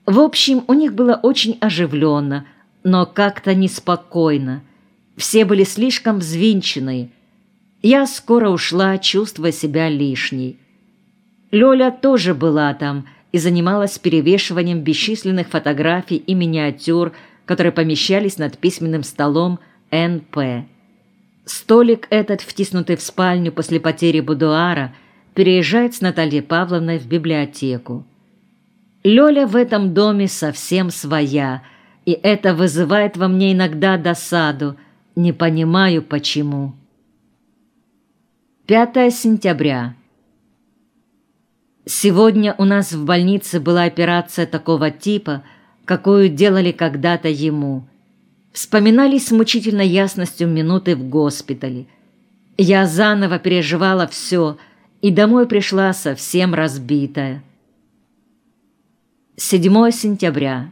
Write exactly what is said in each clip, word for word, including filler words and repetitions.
В общем, у них было очень оживленно, но как-то неспокойно. Все были слишком взвинченные. Я скоро ушла, чувствуя себя лишней. Лёля тоже была там и занималась перевешиванием бесчисленных фотографий и миниатюр, которые помещались над письменным столом Н П Столик этот, втиснутый в спальню после потери будуара, переезжает с Натальей Павловной в библиотеку. Лёля в этом доме совсем своя, и это вызывает во мне иногда досаду. Не понимаю, почему. пятое сентября. Сегодня у нас в больнице была операция такого типа, какую делали когда-то ему. Вспоминались с мучительной ясностью минуты в госпитале. Я заново переживала все, и домой пришла совсем разбитая. седьмое сентября.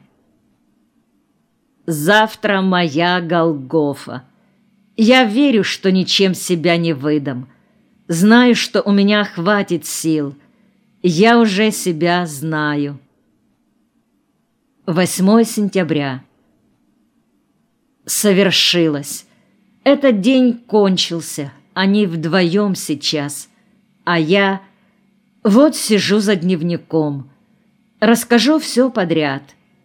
Завтра моя Голгофа. Я верю, что ничем себя не выдам. Знаю, что у меня хватит сил. Я уже себя знаю. восьмое сентября. Совершилось. Этот день кончился. Они вдвоем сейчас. А я вот сижу за дневником. Расскажу все подряд.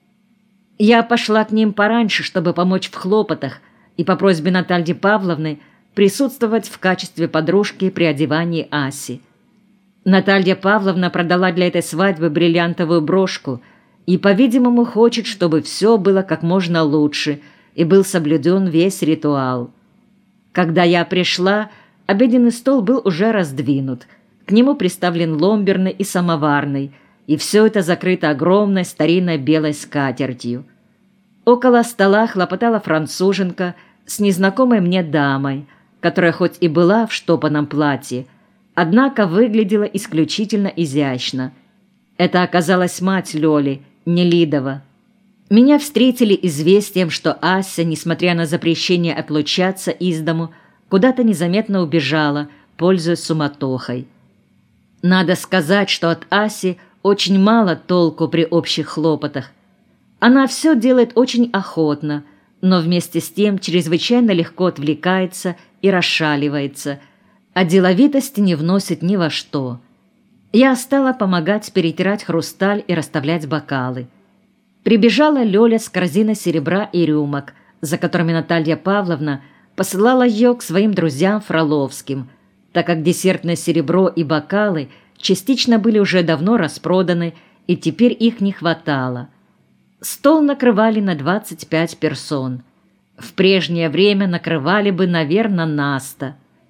Я пошла к ним пораньше, чтобы помочь в хлопотах, и по просьбе Натальи Павловны присутствовать в качестве подружки при одевании Аси. Наталья Павловна продала для этой свадьбы бриллиантовую брошку и, по-видимому, хочет, чтобы все было как можно лучше и был соблюден весь ритуал. Когда я пришла, обеденный стол был уже раздвинут, к нему приставлен ломберный и самоварный, и все это закрыто огромной старинной белой скатертью. Около стола хлопотала француженка с незнакомой мне дамой, которая хоть и была в штопанном платье, однако выглядела исключительно изящно. Это оказалась мать Лёли, Нелидова. Меня встретили известием, что Ася, несмотря на запрещение отлучаться из дому, куда-то незаметно убежала, пользуясь суматохой. Надо сказать, что от Аси очень мало толку при общих хлопотах. Она все делает очень охотно, но вместе с тем чрезвычайно легко отвлекается и расшаливается, а деловитости не вносит ни во что. Я стала помогать перетирать хрусталь и расставлять бокалы. Прибежала Лёля с корзиной серебра и рюмок, за которыми Наталья Павловна посылала ее к своим друзьям Фроловским, так как десертное серебро и бокалы частично были уже давно распроданы, и теперь их не хватало. Стол накрывали на двадцать пять персон. В прежнее время накрывали бы, наверное, на сто.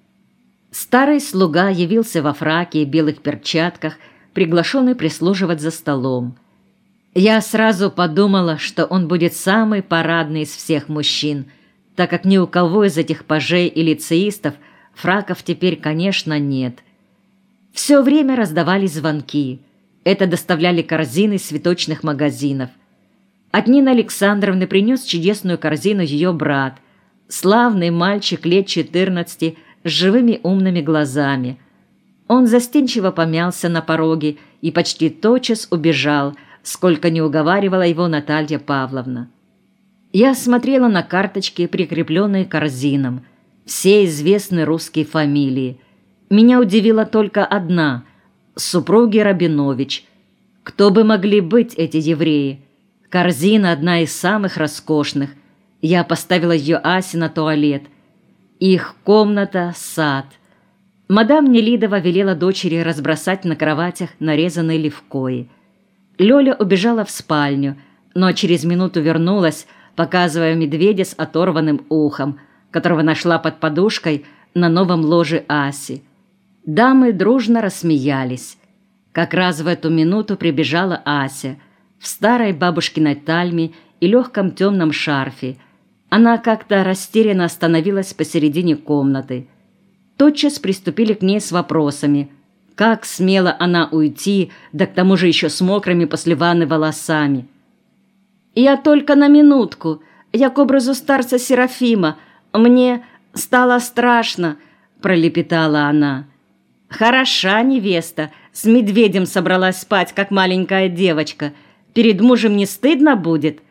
Старый слуга явился во фраке и белых перчатках, приглашенный прислуживать за столом. Я сразу подумала, что он будет самый парадный из всех мужчин, так как ни у кого из этих пажей и лицеистов фраков теперь, конечно, нет. Все время раздавались звонки. Это доставляли корзины из цветочных магазинов. От Нины Александровны принес чудесную корзину ее брат, славный мальчик лет четырнадцати с живыми умными глазами. Он застенчиво помялся на пороге и почти тотчас убежал, сколько не уговаривала его Наталья Павловна. Я смотрела на карточки, прикрепленные к корзинам, все известные русские фамилии. Меня удивила только одна – супруги Рабинович. Кто бы могли быть эти евреи? Корзина одна из самых роскошных. Я поставила ее Асе на туалет. Их комната – сад. Мадам Нелидова велела дочери разбросать на кроватях нарезанные левкои. Лёля убежала в спальню, но через минуту вернулась, показывая медведя с оторванным ухом, которого нашла под подушкой на новом ложе Аси. Дамы дружно рассмеялись. Как раз в эту минуту прибежала Ася в старой бабушкиной тальме и легком темном шарфе. Она как-то растерянно остановилась посередине комнаты. Тотчас приступили к ней с вопросами. Как смела она уйти, да к тому же еще с мокрыми после ванны волосами. «Я только на минутку. Я к образу старца Серафима. Мне стало страшно», — пролепетала она. «Хороша невеста, с медведем собралась спать, как маленькая девочка», — Перед мужем не стыдно будет?